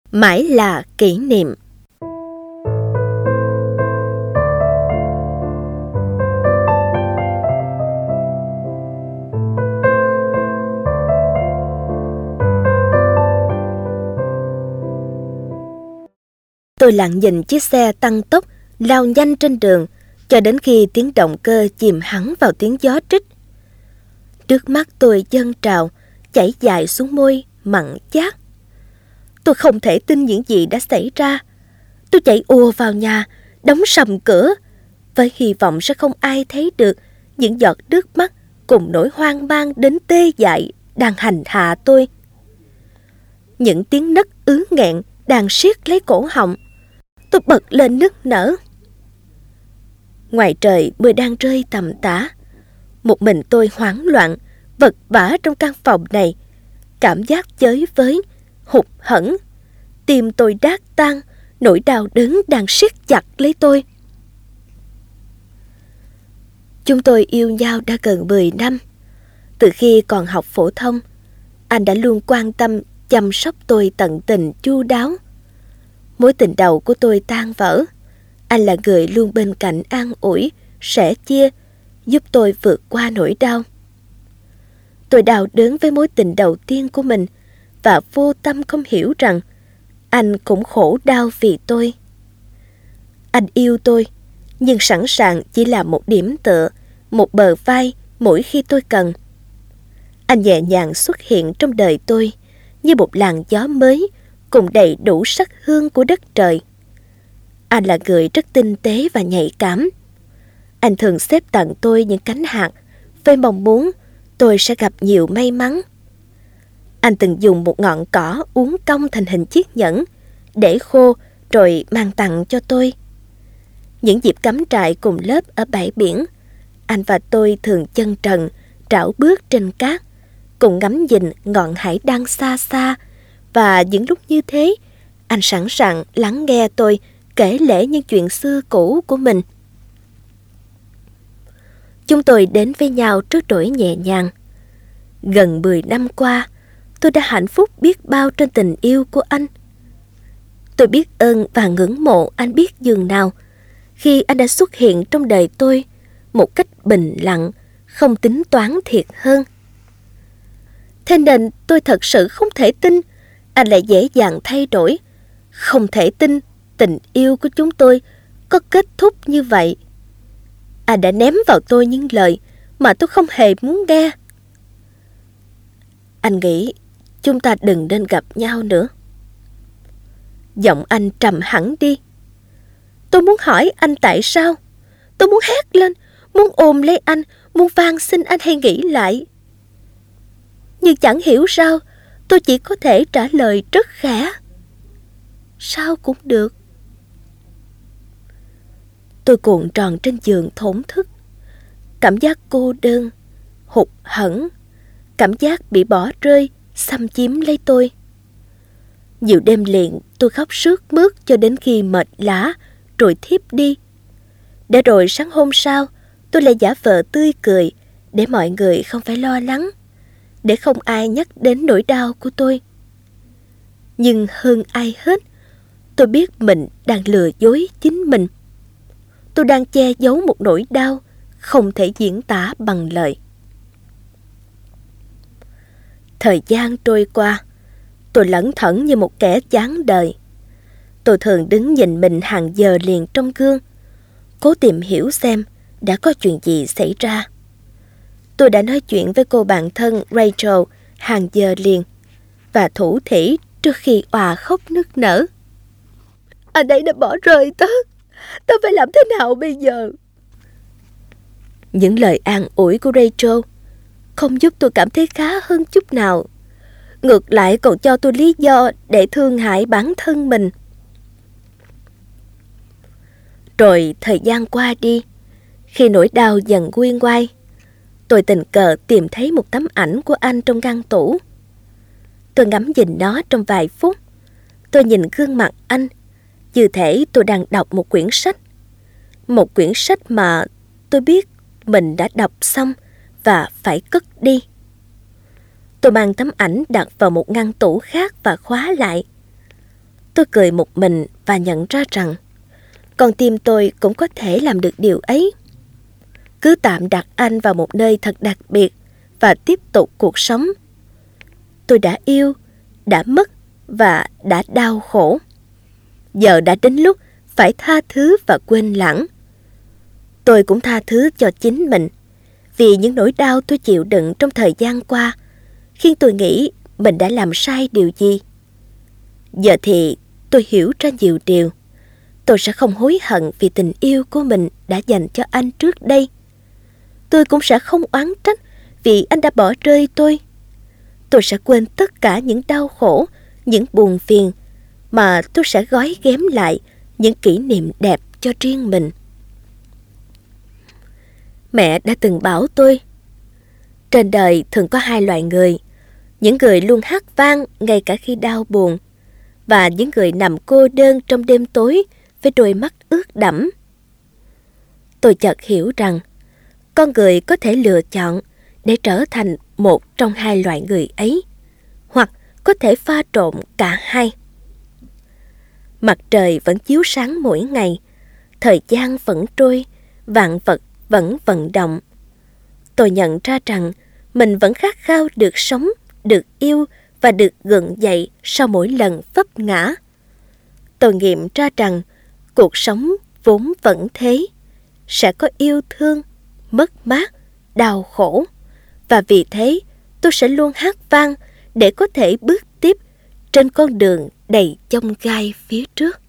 Mãi là kỷ niệm. Tôi lặng nhìn chiếc xe tăng tốc lao nhanh trên đường cho đến khi tiếng động cơ chìm hẳn vào tiếng gió trích. Nước mắt tôi dâng trào, chảy dài xuống môi mặn chát. Tôi không thể tin những gì đã xảy ra. Tôi chạy ùa vào nhà, đóng sầm cửa, với hy vọng sẽ không ai thấy được những giọt nước mắt cùng nỗi hoang mang đến tê dại đang hành hạ tôi. Những tiếng nấc ứ nghẹn đang siết lấy cổ họng. Tôi bật lên nức nở. Ngoài trời mưa đang rơi tầm tã. Một mình tôi hoảng loạn, vật vã trong căn phòng này. Cảm giác chới với, hụt hẫng. Tim tôi đát tan, nỗi đau đớn đang siết chặt lấy tôi. Chúng tôi yêu nhau đã gần 10 năm. Từ khi còn học phổ thông, anh đã luôn quan tâm, chăm sóc tôi tận tình chu đáo. Mối tình đầu của tôi tan vỡ. Anh là người luôn bên cạnh an ủi, sẻ chia, giúp tôi vượt qua nỗi đau. Tôi đau đớn với mối tình đầu tiên của mình và vô tâm không hiểu rằng anh cũng khổ đau vì tôi. Anh yêu tôi, nhưng sẵn sàng chỉ là một điểm tựa, một bờ vai mỗi khi tôi cần. Anh nhẹ nhàng xuất hiện trong đời tôi như một làn gió mới cùng đầy đủ sắc hương của đất trời. Anh là người rất tinh tế và nhạy cảm. Anh thường xếp tặng tôi những cánh hạt với mong muốn tôi sẽ gặp nhiều may mắn. Anh từng dùng một ngọn cỏ uốn cong thành hình chiếc nhẫn để khô rồi mang tặng cho tôi. Những dịp cắm trại cùng lớp ở bãi biển, anh và tôi thường chân trần trảo bước trên cát, cùng ngắm nhìn ngọn hải đăng xa xa. Và những lúc như thế, anh sẵn sàng lắng nghe tôi kể lể những chuyện xưa cũ của mình. Chúng tôi đến với nhau trước đổi nhẹ nhàng. Gần 10 năm qua, tôi đã hạnh phúc biết bao trên tình yêu của anh. Tôi biết ơn và ngưỡng mộ anh biết dường nào khi anh đã xuất hiện trong đời tôi một cách bình lặng, không tính toán thiệt hơn. Thế nên tôi thật sự không thể tin anh lại dễ dàng thay đổi. Không thể tin tình yêu của chúng tôi có kết thúc như vậy. Anh đã ném vào tôi những lời mà tôi không hề muốn nghe. Anh nghĩ chúng ta đừng nên gặp nhau nữa. Giọng anh trầm hẳn đi. Tôi muốn hỏi anh tại sao. Tôi muốn hét lên, muốn ôm lấy anh, muốn van xin anh hãy nghĩ lại. Nhưng chẳng hiểu sao, tôi chỉ có thể trả lời rất khẽ. Sao cũng được. Tôi cuộn tròn trên giường thổn thức. Cảm giác cô đơn, hụt hẫng, cảm giác bị bỏ rơi xâm chiếm lấy tôi. Nhiều đêm liền tôi khóc sướt mướt cho đến khi mệt lả rồi thiếp đi. Để rồi sáng hôm sau tôi lại giả vờ tươi cười để mọi người không phải lo lắng, để không ai nhắc đến nỗi đau của tôi. Nhưng hơn ai hết, tôi biết mình đang lừa dối chính mình. Tôi đang che giấu một nỗi đau không thể diễn tả bằng lời. Thời gian trôi qua, tôi lẩn thẩn như một kẻ chán đời. Tôi thường đứng nhìn mình hàng giờ liền trong gương, cố tìm hiểu xem đã có chuyện gì xảy ra. Tôi đã nói chuyện với cô bạn thân Rachel hàng giờ liền và thủ thỉ trước khi òa khóc nức nở. Anh ấy đã bỏ rơi tớ. Tớ phải làm thế nào bây giờ? Những lời an ủi của Rachel không giúp tôi cảm thấy khá hơn chút nào. Ngược lại còn cho tôi lý do để thương hại bản thân mình. Rồi thời gian qua đi, khi nỗi đau dần nguôi ngoai, tôi tình cờ tìm thấy một tấm ảnh của anh trong ngăn tủ. Tôi ngắm nhìn nó trong vài phút. Tôi nhìn gương mặt anh, như thể tôi đang đọc một quyển sách. Một quyển sách mà tôi biết mình đã đọc xong và phải cất đi. Tôi mang tấm ảnh đặt vào một ngăn tủ khác và khóa lại. Tôi cười một mình và nhận ra rằng con tim tôi cũng có thể làm được điều ấy. Cứ tạm đặt anh vào một nơi thật đặc biệt và tiếp tục cuộc sống. Tôi đã yêu, đã mất và đã đau khổ. Giờ đã đến lúc phải tha thứ và quên lãng. Tôi cũng tha thứ cho chính mình vì những nỗi đau tôi chịu đựng trong thời gian qua khiến tôi nghĩ mình đã làm sai điều gì. Giờ thì tôi hiểu ra nhiều điều. Tôi sẽ không hối hận vì tình yêu của mình đã dành cho anh trước đây. Tôi cũng sẽ không oán trách vì anh đã bỏ rơi tôi. Tôi sẽ quên tất cả những đau khổ, những buồn phiền, mà tôi sẽ gói ghém lại những kỷ niệm đẹp cho riêng mình. Mẹ đã từng bảo tôi, trên đời thường có hai loại người, những người luôn hát vang ngay cả khi đau buồn, và những người nằm cô đơn trong đêm tối với đôi mắt ướt đẫm. Tôi chợt hiểu rằng con người có thể lựa chọn để trở thành một trong hai loại người ấy, hoặc có thể pha trộn cả hai. Mặt trời vẫn chiếu sáng mỗi ngày, thời gian vẫn trôi, vạn vật vẫn vận động. Tôi nhận ra rằng mình vẫn khát khao được sống, được yêu và được gượng dậy sau mỗi lần vấp ngã. Tôi nghiệm ra rằng cuộc sống vốn vẫn thế, sẽ có yêu thương, mất mát, đau khổ. Và vì thế, tôi sẽ luôn hát vang để có thể bước tiếp trên con đường đầy chông gai phía trước.